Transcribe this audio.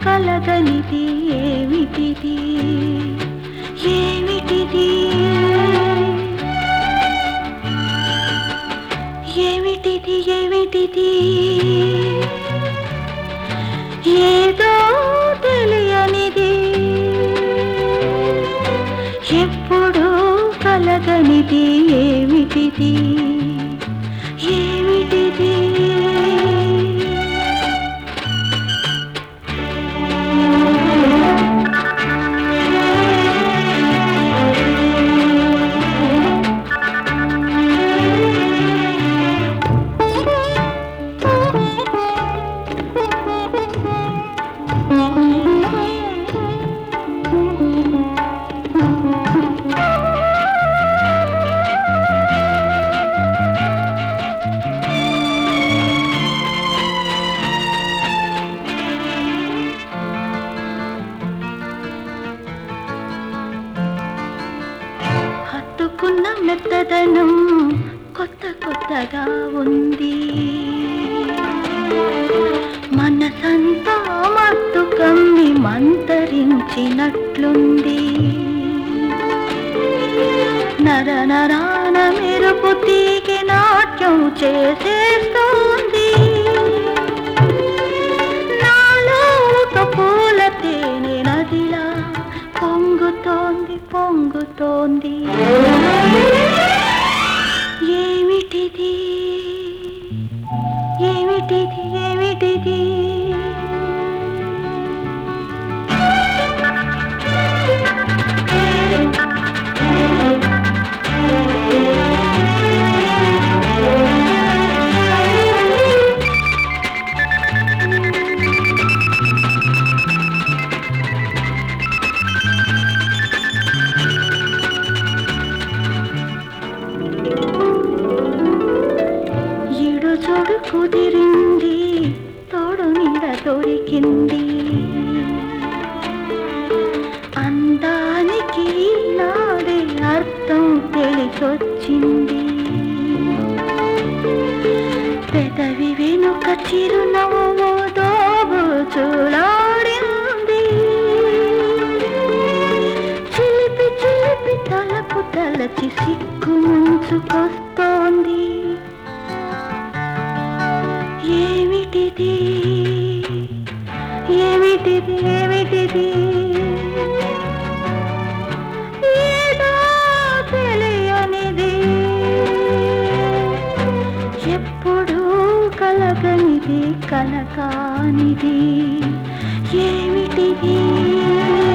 కలగనిది ఏమిటిది ఏమిటిది ఏమిటిది ఏమిటిది ఏదో తెలియనిది ఎప్పుడు కలగనిది ఏమిటిది ఏమిటిది హత్తుకున్న మెత్తదనం కొత్త కొత్తగా ఉంది మనసంతా మత్తు కమ్మి మంతరించినట్లుంది నర నరాన మెరుపు తీగి నాట్యం చేసేస్తోంది నాలో ఒక పూల తేనె నదిలా పొంగుతోంది పొంగుతోంది ఏమిటిది ఏమిటిది ఏమిటిది చూడు కుదిరింది తోడు నీడ దొరికింది అందానికి నాడే అర్థం తెలిసొచ్చింది పెదవి వెనుక చిరునవ్వు దోబు చూలాడింది చిలిపి చిలిపి తలపు తలచి సిగ్గు ముంచుకొస్తోంది ఏమిటిది ఏమిటిది ఏమిటిది ఏదో తెలియనిది ఎప్పుడు కలగనిది కలకానిది ఏమిటిది